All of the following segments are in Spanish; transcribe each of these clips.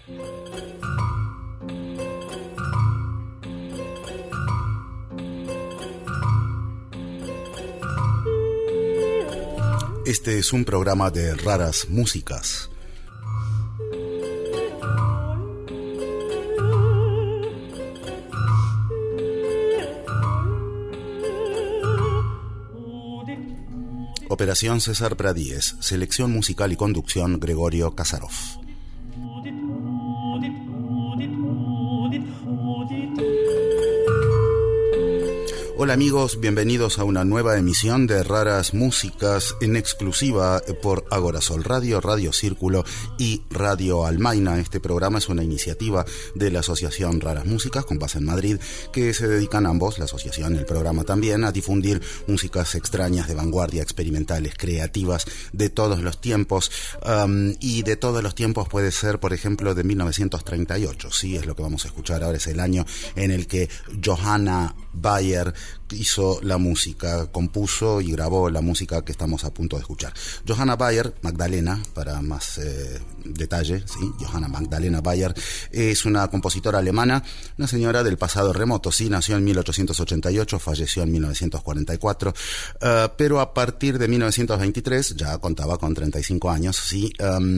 Este es un programa de raras músicas. Operación César Pradíez, selección musical y conducción Gregorio Kasarov. Hola amigos, bienvenidos a una nueva emisión de Raras Músicas en exclusiva por Agorasol Radio, Radio Círculo y Radio Almaina. Este programa es una iniciativa de la Asociación Raras Músicas con base en Madrid, que se dedican ambos, la asociación y el programa también, a difundir músicas extrañas, de vanguardia, experimentales, creativas, de todos los tiempos. Y de todos los tiempos puede ser, por ejemplo, de 1938, sí, es lo que vamos a escuchar ahora, es el año en el que Johanna Bayer hizo la música, compuso y grabó la música que estamos a punto de escuchar. Johanna Bayer, Magdalena, para más detalle, ¿sí? Johanna Magdalena Bayer es una compositora alemana, una señora del pasado remoto, sí, nació en 1888, falleció en 1944, pero a partir de 1923, ya contaba con 35 años, sí,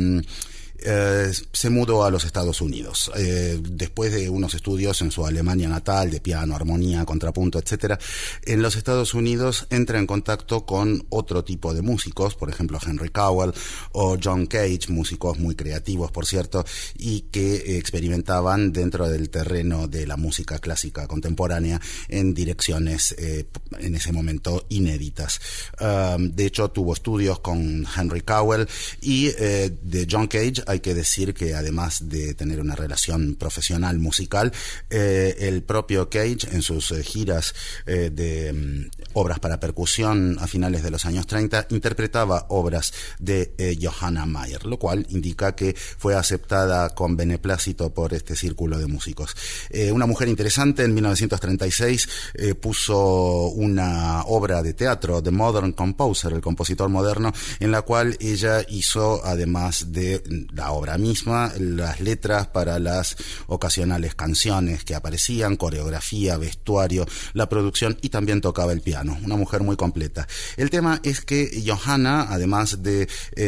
se mudó a los Estados Unidos. Después de unos estudios en su Alemania natal, de piano, armonía, contrapunto, etcétera, en los Estados Unidos entra en contacto con otro tipo de músicos, por ejemplo Henry Cowell o John Cage, músicos muy creativos, por cierto, y que experimentaban dentro del terreno de la música clásica contemporánea en direcciones en ese momento inéditas. De hecho, tuvo estudios con Henry Cowell y de John Cage. Hay que decir que además de tener una relación profesional musical, el propio Cage en sus giras de obras para percusión a finales de los años 30 interpretaba obras de Johanna Bayer, lo cual indica que fue aceptada con beneplácito por este círculo de músicos. Una mujer interesante, en 1936 puso una obra de teatro, The Modern Composer, el compositor moderno, en la cual ella hizo, además de la obra misma, las letras para las ocasionales canciones que aparecían, coreografía, vestuario, la producción, y también tocaba el piano. Una mujer muy completa. El tema es que Johanna, además de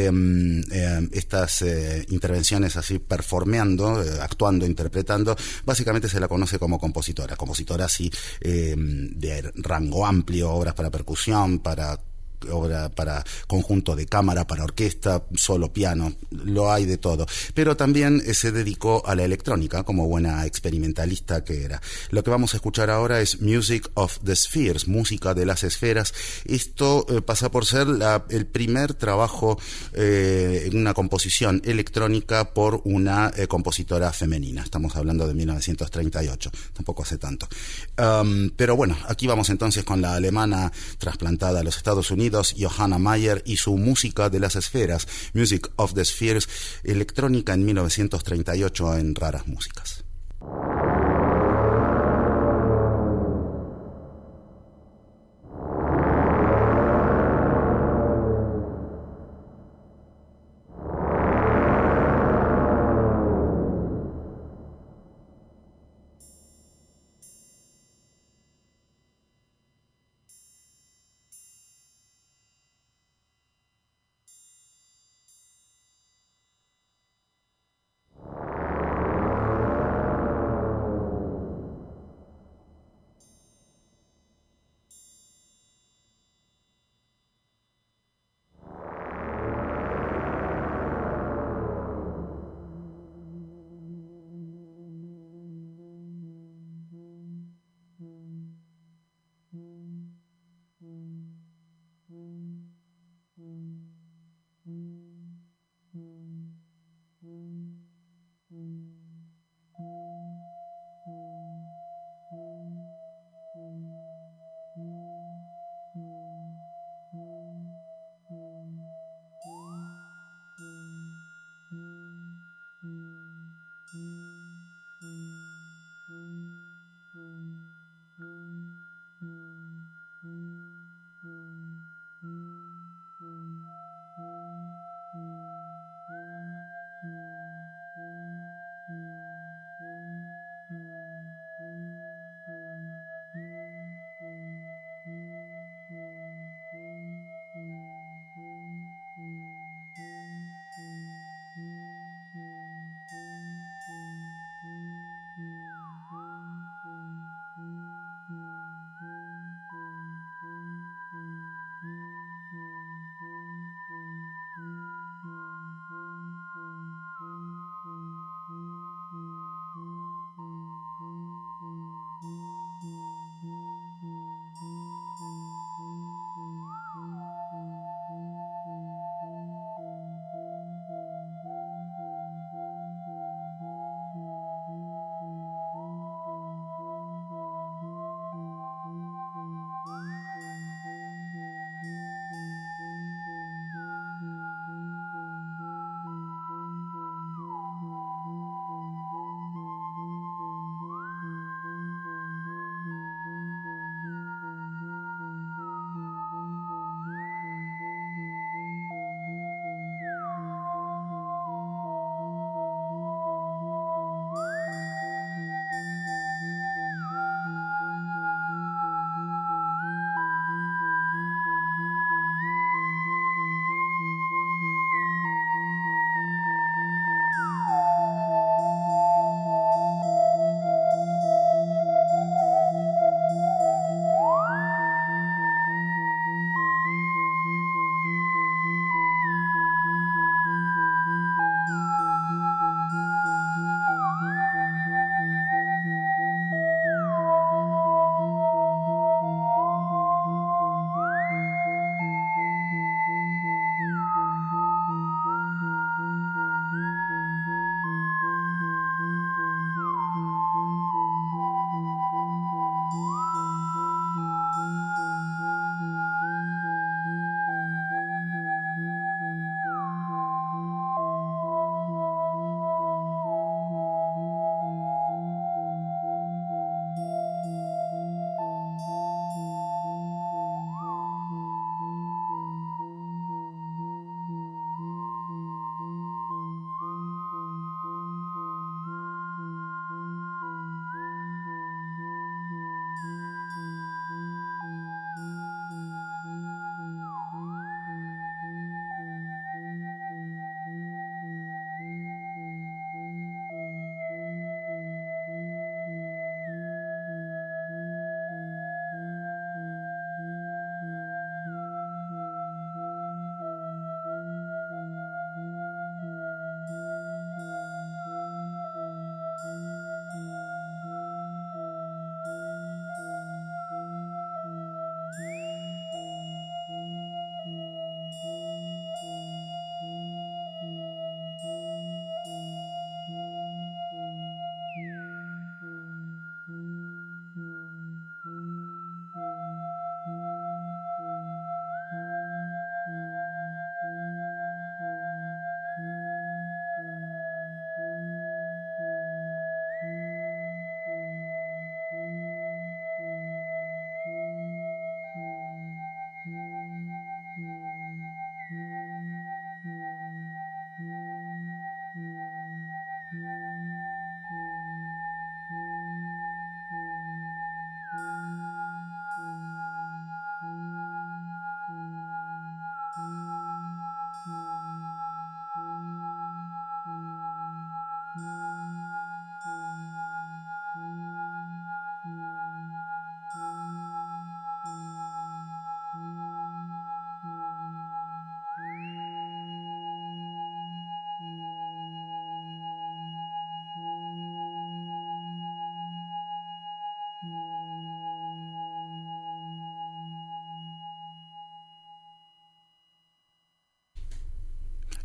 estas intervenciones así performeando, actuando, interpretando, básicamente se la conoce como compositora así de rango amplio, obras para percusión, obra para conjunto de cámara, para orquesta, solo piano, lo hay de todo. Pero también se dedicó a la electrónica como buena experimentalista que era. Lo que vamos a escuchar ahora es Music of the Spheres, música de las esferas. Esto pasa por ser el primer trabajo en una composición electrónica por una compositora femenina. Estamos hablando de 1938, tampoco hace tanto. Pero bueno, aquí vamos entonces con la alemana trasplantada a los Estados Unidos, Johanna Bayer, y su música de las esferas, Music of the Spheres, electrónica en 1938 en Raras Músicas.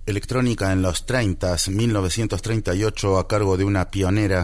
electrónica en los 30, 1938, a cargo de una pionera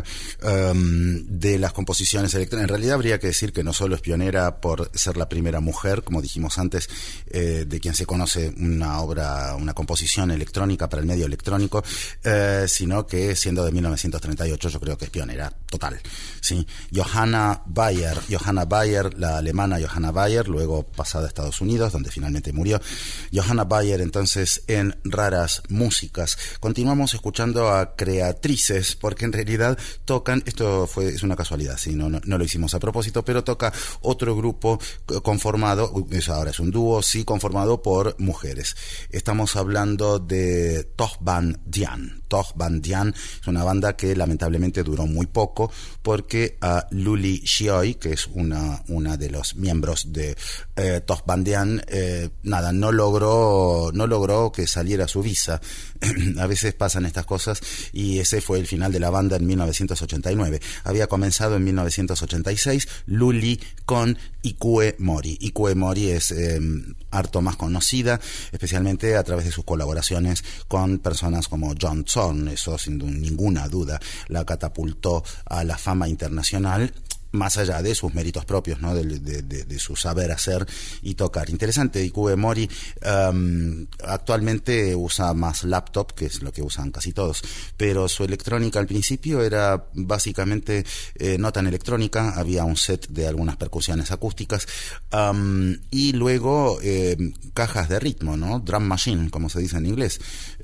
de las composiciones electrónicas. En realidad habría que decir que no solo es pionera por ser la primera mujer, como dijimos antes, de quien se conoce una composición electrónica para el medio electrónico, sino que siendo de 1938 yo creo que es pionera total, ¿sí? Johanna Bayer, la alemana Johanna Bayer, luego pasada a Estados Unidos, donde finalmente murió. Johanna Bayer, entonces, en Raras Músicas. Continuamos escuchando a creatrices, porque en realidad tocan, es una casualidad, ¿sí? No lo hicimos a propósito, pero toca otro grupo conformado, ahora es un dúo, sí, conformado por mujeres. Estamos hablando de Toch Van Dien. Toch Van Dien es una banda que lamentablemente duró muy poco, porque a Luli Xioi, que es una de los miembros de Toch Van Dien, no logró que saliera su visa. A veces pasan estas cosas, y ese fue el final de la banda en 1989. Había comenzado en 1986 Luli con Ikue Mori. Ikue Mori es harto más conocida, especialmente a través de sus colaboraciones con personas como John Zorn. Eso sin ninguna duda la catapultó a la fama internacional, más allá de sus méritos propios, ¿no? de su saber hacer y tocar. Interesante, Ikue Mori actualmente usa más laptop, que es lo que usan casi todos, pero su electrónica al principio era básicamente no tan electrónica, había un set de algunas percusiones acústicas, y luego cajas de ritmo, ¿no? Drum machine, como se dice en inglés,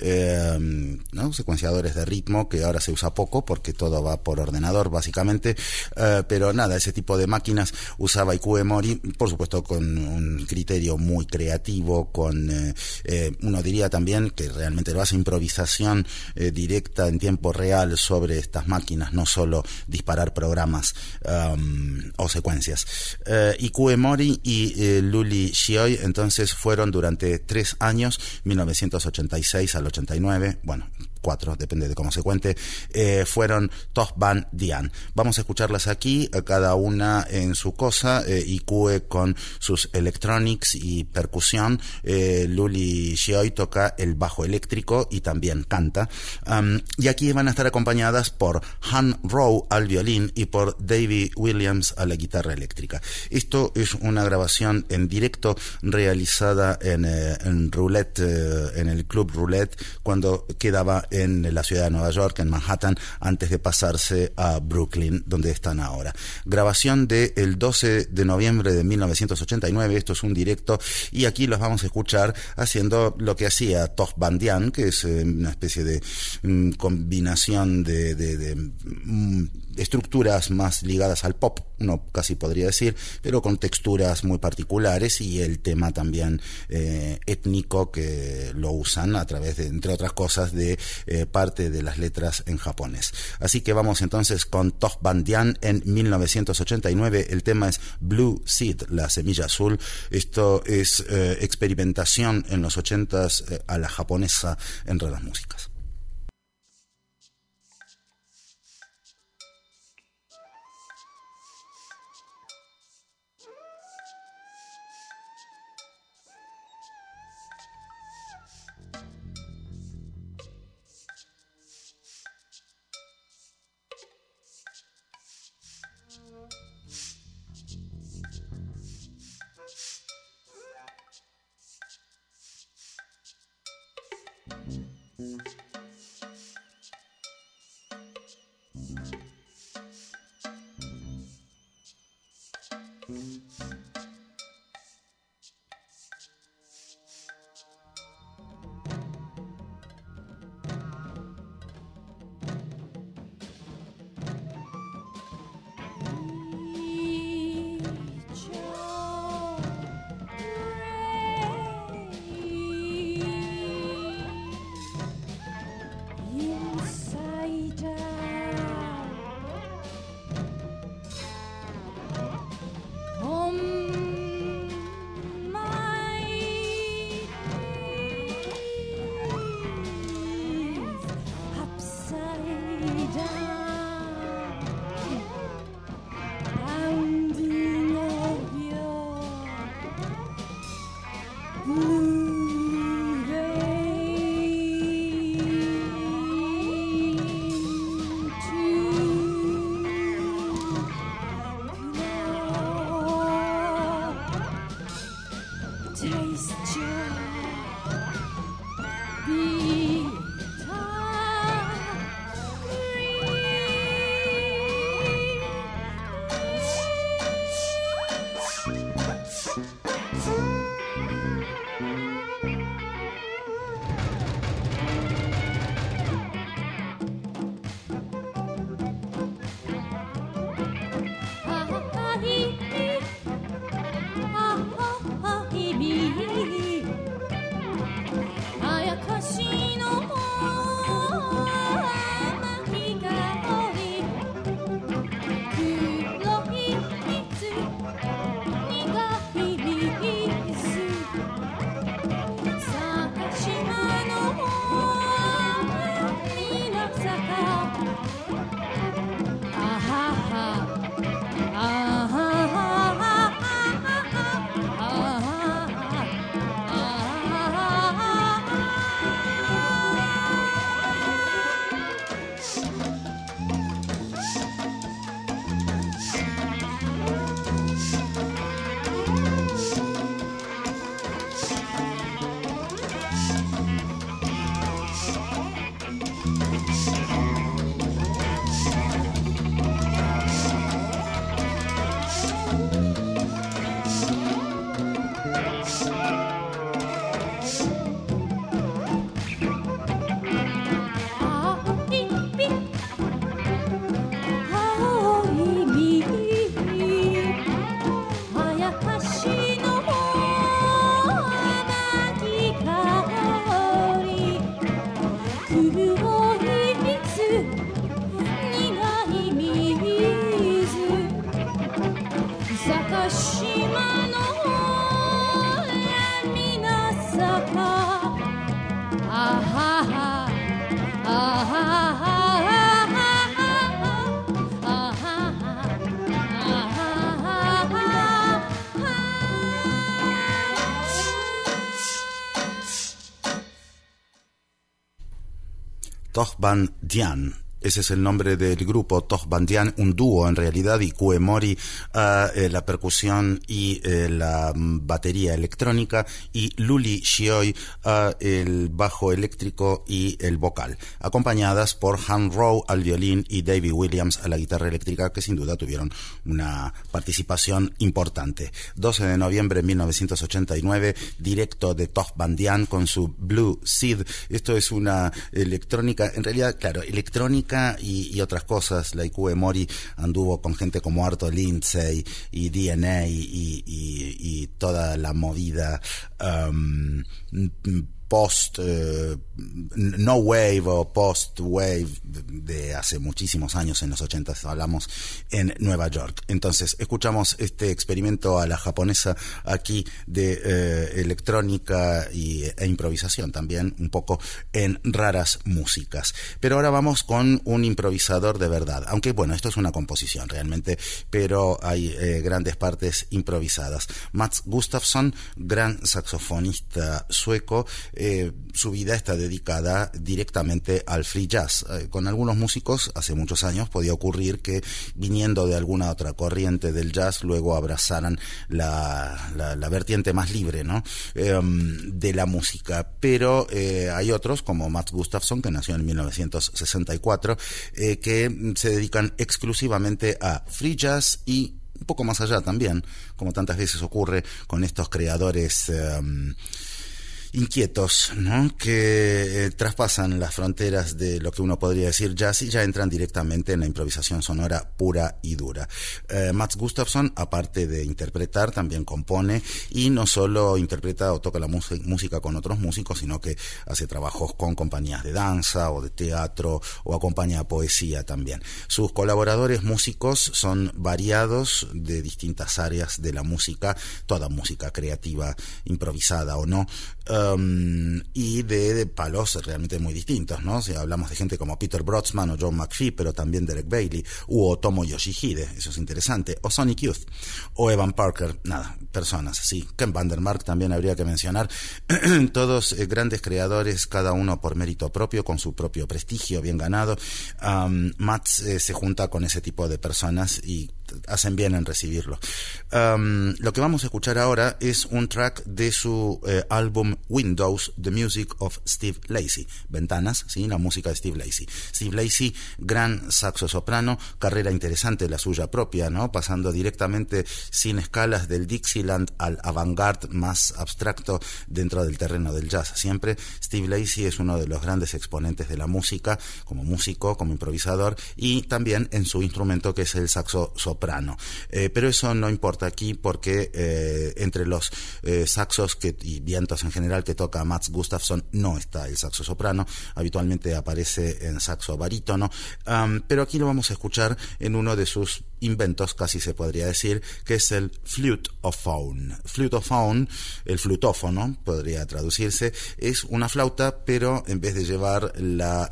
¿no? Secuenciadores de ritmo, que ahora se usa poco porque todo va por ordenador básicamente, pero nada, ese tipo de máquinas usaba Ikue Mori, por supuesto con un criterio muy creativo, con uno diría también que realmente lo hace improvisación directa en tiempo real sobre estas máquinas, no solo disparar programas o secuencias. Ikue Mori y Luli Xioi entonces fueron durante 3 años, 1986 al 89, bueno, 4, depende de cómo se cuente, fueron Toch Van Dien. Vamos a escucharlas aquí, cada una en su cosa, Ikue con sus electronics y percusión, Luli Xioi toca el bajo eléctrico y también canta, y aquí van a estar acompañadas por Han Rowe al violín y por Davey Williams a la guitarra eléctrica. Esto es una grabación en directo realizada en Roulette, en el Club Roulette, cuando quedaba en la ciudad de Nueva York, en Manhattan, antes de pasarse a Brooklyn, donde están ahora. Grabación del 12 de noviembre de 1989, esto es un directo, y aquí los vamos a escuchar haciendo lo que hacía Toch Van Dien, que es una especie de combinación de estructuras más ligadas al pop, uno casi podría decir, pero con texturas muy particulares, y el tema también étnico, que lo usan a través de, entre otras cosas, de parte de las letras en japonés. Así que vamos entonces con Toch Van Dien en 1989. El tema es Blue Seed, la semilla azul. Esto es experimentación en los 80s a la japonesa en Raras Músicas. Tohban Dian. Ese es el nombre del grupo, Tohban Dian, un dúo en realidad, y Kue Mori la percusión y la batería electrónica, y Luli Shioi el bajo eléctrico y el vocal, acompañadas por Han Rowe al violín y Davey Williams a la guitarra eléctrica, que sin duda tuvieron una participación importante. 12 de noviembre de 1989, directo de Tohban Dian con su Blue Seed. Esto es una electrónica, en realidad, claro, electrónica y otras cosas. La Kue Mori anduvo con gente como Arto Lindsay y DNA y toda la movida post no wave o post wave de hace muchísimos años, en los 80 hablamos, en Nueva York. Entonces escuchamos este experimento a la japonesa aquí de electrónica e improvisación también, un poco en raras músicas. Pero ahora vamos con un improvisador de verdad, aunque bueno, esto es una composición realmente, pero hay grandes partes improvisadas. Mats Gustafsson, gran saxofonista sueco. Su vida está dedicada directamente al free jazz. Con algunos músicos hace muchos años podía ocurrir que, viniendo de alguna otra corriente del jazz, luego abrazaran la vertiente más libre, ¿no? De la música. Pero hay otros, como Mats Gustafsson, que nació en 1964, que se dedican exclusivamente a free jazz y un poco más allá también, como tantas veces ocurre con estos creadores inquietos, ¿no? Que traspasan las fronteras de lo que uno podría decir jazz y ya entran directamente en la improvisación sonora pura y dura. Mats Gustafsson, aparte de interpretar, también compone, y no solo interpreta o toca la música con otros músicos, sino que hace trabajos con compañías de danza o de teatro, o acompaña poesía también. Sus colaboradores músicos son variados, de distintas áreas de la música, toda música creativa, improvisada o no, y de palos realmente muy distintos, ¿no? Si hablamos de gente como Peter Brodsman o John McPhee, pero también Derek Bailey, u Otomo Yoshihide, eso es interesante, o Sonic Youth, o Evan Parker, nada, personas así. Ken Vandermark también habría que mencionar. Todos grandes creadores, cada uno por mérito propio, con su propio prestigio bien ganado. Mats se junta con ese tipo de personas y hacen bien en recibirlo. Lo que vamos a escuchar ahora es un track de su álbum Windows, The Music of Steve Lacy. Ventanas, ¿sí? La música de Steve Lacy. Steve Lacy, gran saxo soprano, carrera interesante la suya propia, ¿no? Pasando directamente sin escalas del Dixieland al avant-garde más abstracto dentro del terreno del jazz. Siempre Steve Lacy es uno de los grandes exponentes de la música, como músico, como improvisador, y también en su instrumento, que es el saxo soprano. Pero eso no importa aquí, porque entre los saxos y vientos en general que toca Mats Gustafsson no está el saxo soprano, habitualmente aparece en saxo barítono, pero aquí lo vamos a escuchar en uno de sus inventos, casi se podría decir, que es el flutophone. Flutophone, el flutófono, podría traducirse, es una flauta, pero en vez de llevar la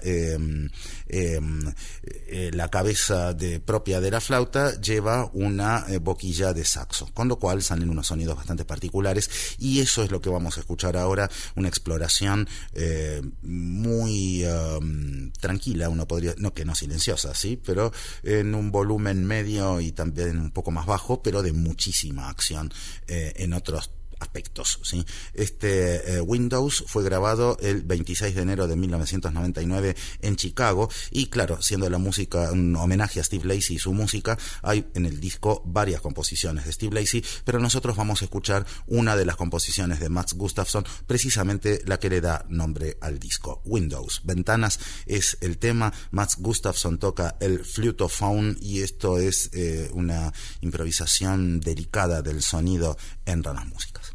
cabeza propia de la flauta, lleva una boquilla de saxo, con lo cual salen unos sonidos bastante particulares, y eso es lo que vamos a escuchar ahora, una exploración muy tranquila, uno podría, no que no silenciosa, sí, pero en un volumen medio y también un poco más bajo, pero de muchísima acción en otros aspectos, ¿sí? Windows fue grabado el 26 de enero de 1999 en Chicago, y claro, siendo la música un homenaje a Steve Lacy y su música, hay en el disco varias composiciones de Steve Lacy, pero nosotros vamos a escuchar una de las composiciones de Mats Gustafsson, precisamente la que le da nombre al disco. Windows, Ventanas es el tema. Mats Gustafsson toca el flutophone, y esto es una improvisación delicada del sonido en raras músicas.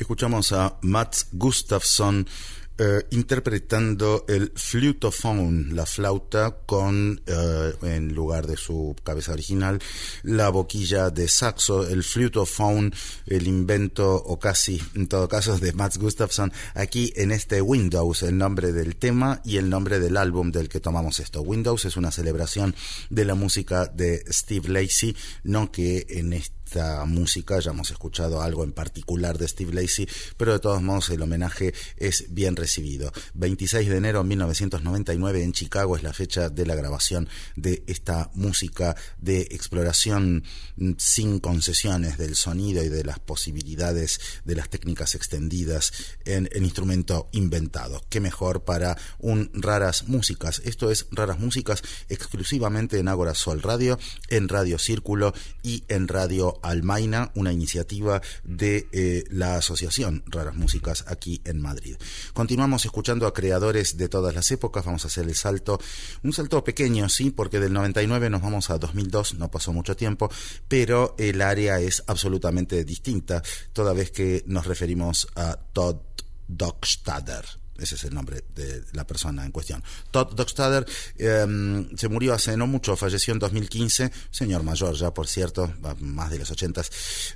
Escuchamos a Mats Gustafsson interpretando el flutophone, la flauta, con, en lugar de su cabeza original, la boquilla de saxo. El flutophone, el invento, o casi en todo caso, de Mats Gustafsson, aquí en este Windows, el nombre del tema y el nombre del álbum del que tomamos esto. Windows es una celebración de la música de Steve Lacy, no que en esta música ya hemos escuchado algo en particular de Steve Lacy, pero de todos modos el homenaje es bien recibido. 26 de enero de 1999 en Chicago es la fecha de la grabación de esta música de exploración sin concesiones del sonido y de las posibilidades de las técnicas extendidas en el instrumento inventado. Qué mejor para un Raras Músicas. Esto es Raras Músicas exclusivamente en Ágora Sol Radio, en Radio Círculo y en Radio Almaina, una iniciativa de la Asociación Raras Músicas aquí en Madrid. Continuamos escuchando a creadores de todas las épocas. Vamos a hacer el salto, un salto pequeño, sí, porque del 99 nos vamos a 2002, no pasó mucho tiempo, pero el área es absolutamente distinta, toda vez que nos referimos a Todd Dockstader. Ese es el nombre de la persona en cuestión. Todd Dockstader se murió hace no mucho, falleció en 2015, señor mayor ya, por cierto, más de los 80.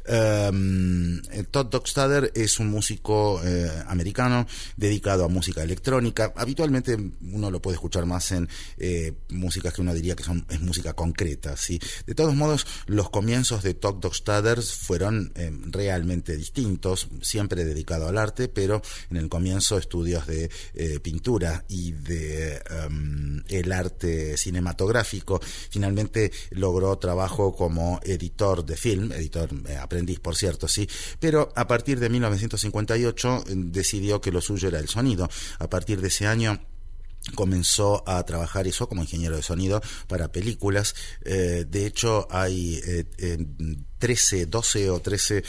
Todd Dockstader es un músico americano dedicado a música electrónica. Habitualmente uno lo puede escuchar más en músicas que uno diría que es música concreta, ¿sí? De todos modos, los comienzos de Todd Dockstader fueron realmente distintos, siempre dedicado al arte, pero en el comienzo estudios de pintura y de el arte cinematográfico. Finalmente logró trabajo como editor de film, editor aprendiz, por cierto, sí, pero a partir de 1958 decidió que lo suyo era el sonido. A partir de ese año comenzó a trabajar eso como ingeniero de sonido para películas. De hecho, hay 12 o 13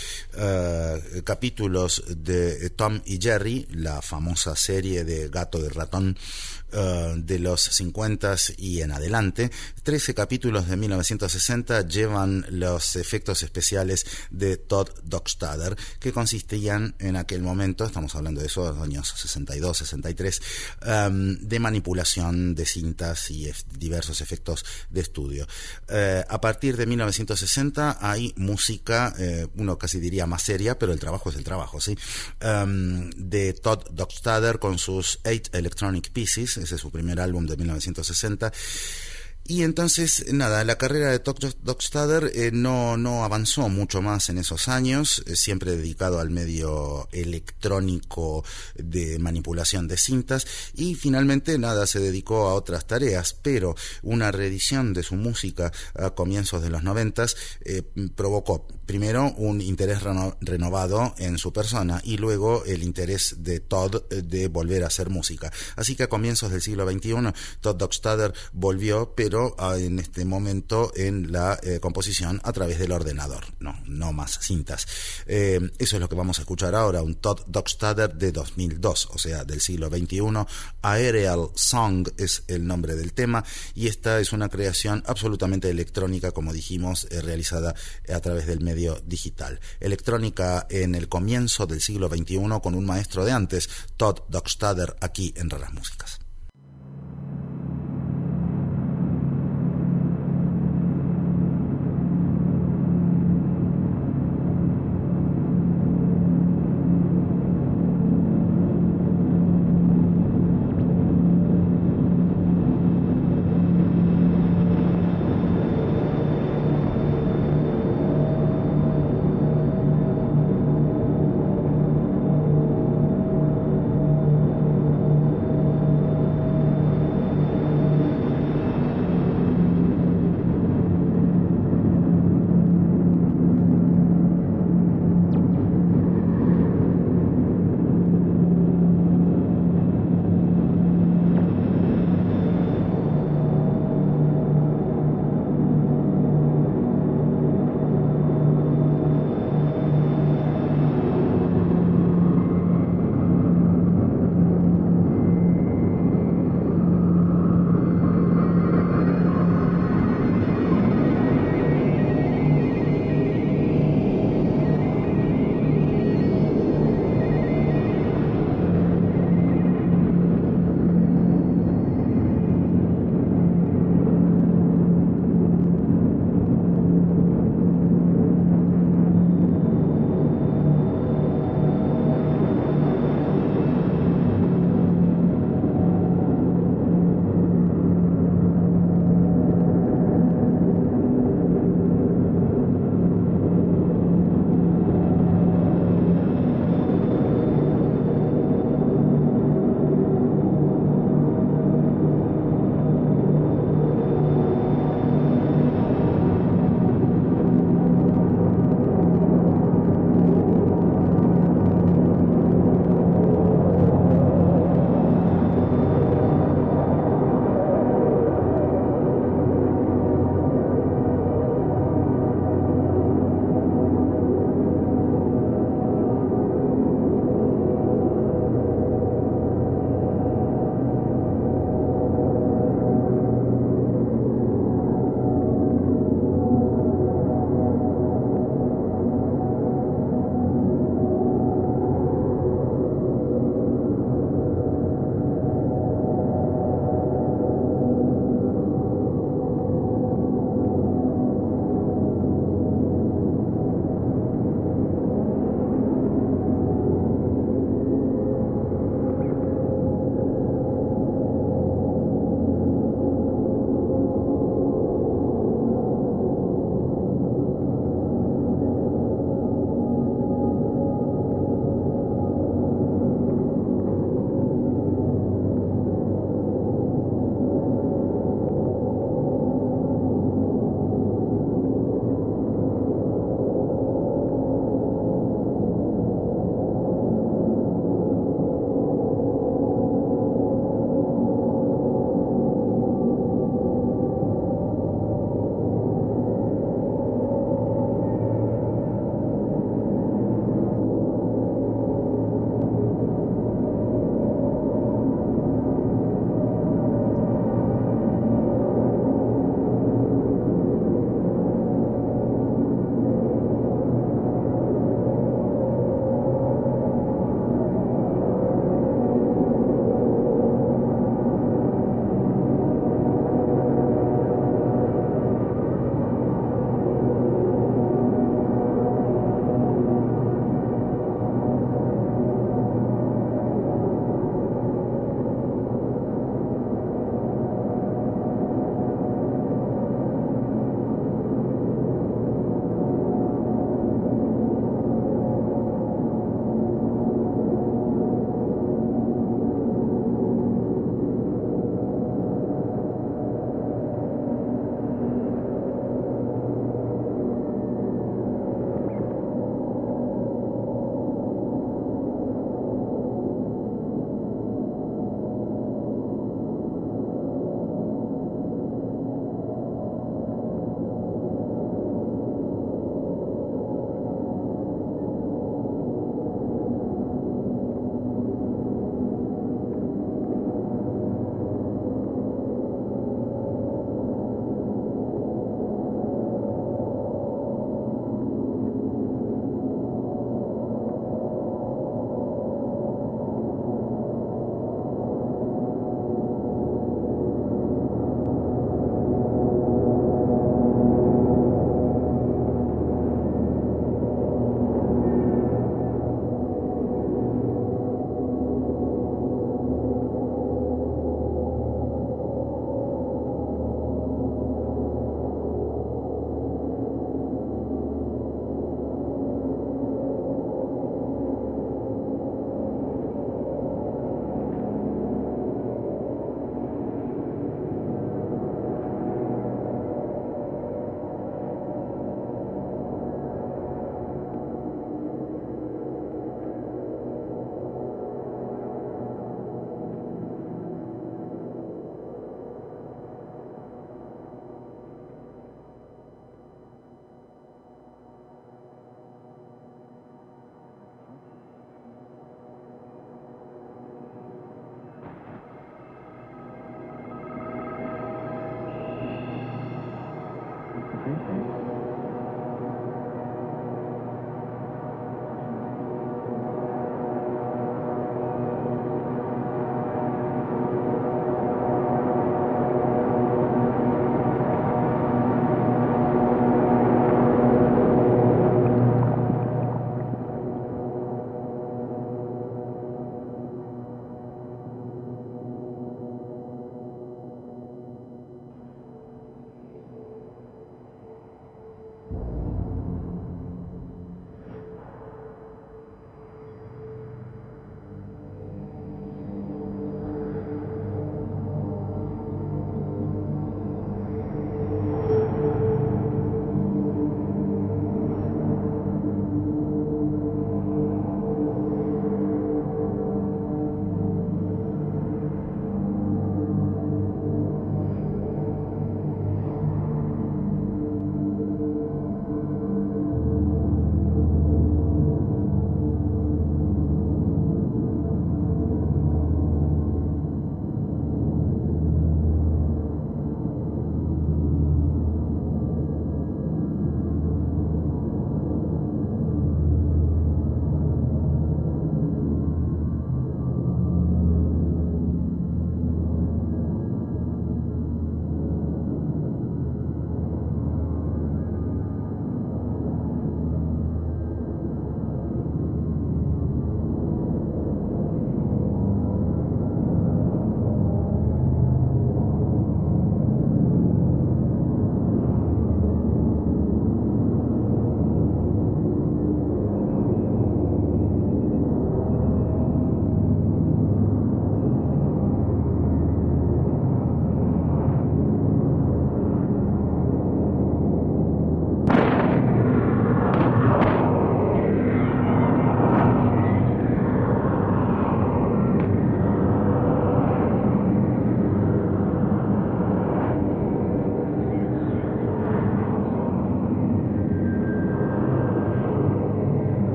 capítulos de Tom y Jerry, la famosa serie de gato de ratón de los 50 y en adelante. 13 capítulos de 1960 llevan los efectos especiales de Todd Dockstader, que consistían en aquel momento, estamos hablando de esos años 62, 63, de manipulación de cintas y diversos efectos de estudio. A partir de 1960 hay música, uno casi diría más seria, pero el trabajo es el trabajo, ¿sí? De Todd Dockstader con sus 8 Electronic Pieces. Ese es su primer álbum de 1960. Y entonces, nada, la carrera de Todd Dockstader no avanzó mucho más en esos años, siempre dedicado al medio electrónico de manipulación de cintas, y finalmente, nada, se dedicó a otras tareas, pero una reedición de su música a comienzos de los 90 provocó primero un interés renovado en su persona y luego el interés de Todd de volver a hacer música. Así que a comienzos del siglo XXI, Todd Dockstader volvió, pero en este momento en la composición a través del ordenador, no más cintas. Eso es lo que vamos a escuchar ahora, un Todd Dockstader de 2002, o sea, del siglo XXI. Aerial Song es el nombre del tema, y esta es una creación absolutamente electrónica, como dijimos, realizada a través del medio digital. Electrónica en el comienzo del siglo XXI con un maestro de antes, Todd Dockstader, aquí en Raras Músicas.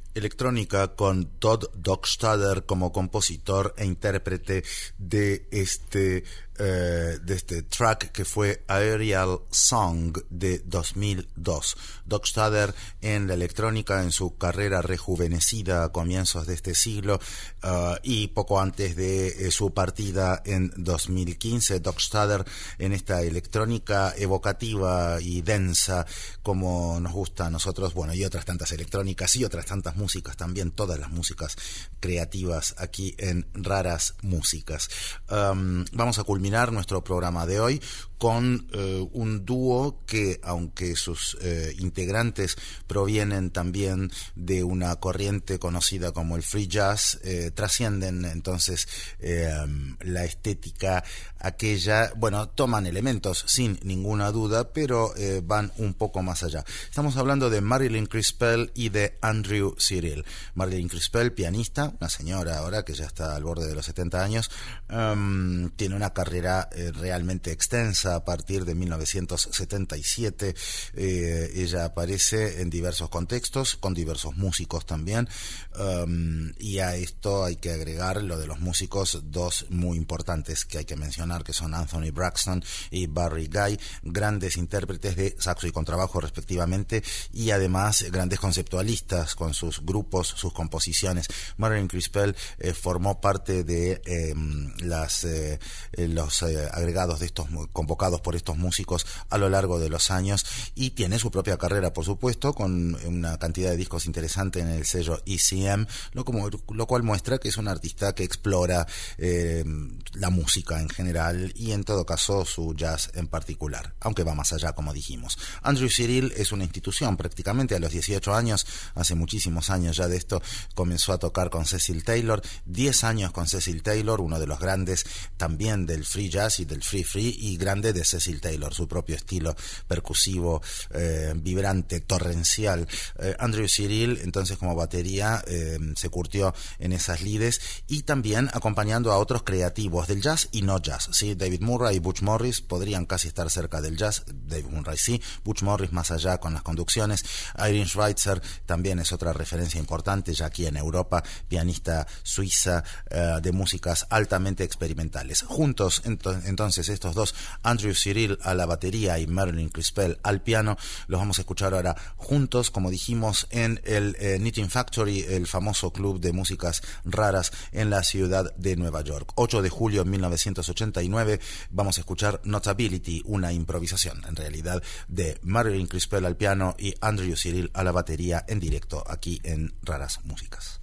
Electrónica con Todd Dockstader como compositor e intérprete de este track que fue Aerial Song de 2002. Dockstader en la electrónica en su carrera rejuvenecida a comienzos de este siglo y poco antes de su partida en 2015. Dockstader en esta electrónica evocativa y densa como nos gusta a nosotros, bueno, y otras tantas electrónicas y otras tantas músicas también, todas las músicas creativas aquí en Raras Músicas. Vamos a culminar nuestro programa de hoy con un dúo que, aunque sus integrantes provienen también de una corriente conocida como el free jazz, trascienden entonces la estética aquella, bueno, toman elementos sin ninguna duda, pero van un poco más allá. Estamos hablando de Marilyn Crispell y de Andrew Cyrille. Marilyn Crispell, pianista, una señora ahora que ya está al borde de los 70 años, tiene una carrera realmente extensa. A partir de 1977 ella aparece en diversos contextos, con diversos músicos también, y a esto hay que agregar lo de los músicos, dos muy importantes que hay que mencionar, que son Anthony Braxton y Barry Guy, grandes intérpretes de saxo y contrabajo respectivamente, y además grandes conceptualistas con sus grupos, sus composiciones. Marilyn Crispell formó parte de los agregados de estos convocados por estos músicos a lo largo de los años, y tiene su propia carrera, por supuesto, con una cantidad de discos interesante en el sello ECM, lo cual muestra que es un artista que explora la música en general y en todo caso su jazz en particular, aunque va más allá, como dijimos. Andrew Cyrille es una institución prácticamente. A los 18 años, hace muchísimos años ya de esto, comenzó a tocar con Cecil Taylor, 10 años con Cecil Taylor, uno de los grandes también del free jazz y del free y grande de Cecil Taylor, su propio estilo percusivo, vibrante, torrencial. Andrew Cyrille entonces como batería se curtió en esas lides, y también acompañando a otros creativos del jazz y no jazz, ¿sí? David Murray y Butch Morris podrían casi estar cerca del jazz. David Murray sí, Butch Morris más allá con las conducciones. Irene Schweitzer también es otra referencia importante ya aquí en Europa, pianista suiza de músicas altamente experimentales. Juntos entonces estos dos, Andrew Cyrille a la batería y Marilyn Crispell al piano, los vamos a escuchar ahora juntos, como dijimos, en el Knitting Factory, el famoso club de músicas raras en la ciudad de Nueva York. 8 de julio de 1989 vamos a escuchar Notability, una improvisación en realidad de Marilyn Crispell al piano y Andrew Cyrille a la batería en directo aquí en Raras Músicas.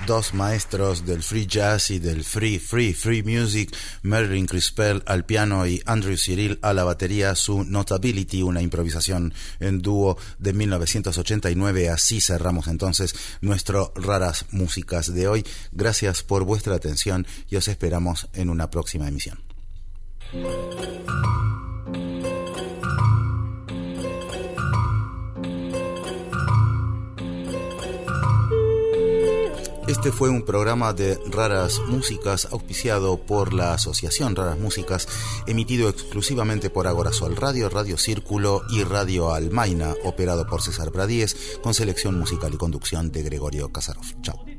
dos maestros del free jazz y del free music, Merlin Crispell al piano y Andrew Cyril a la batería, su Notability, una improvisación en dúo de 1989. Así cerramos entonces nuestro Raras Músicas de hoy. Gracias por vuestra atención y os esperamos en una próxima emisión. Este fue un programa de Raras Músicas auspiciado por la Asociación Raras Músicas, emitido exclusivamente por Agorasol Radio, Radio Círculo y Radio Almaina, operado por César Pradíez, con selección musical y conducción de Gregorio Kasarov. Chao.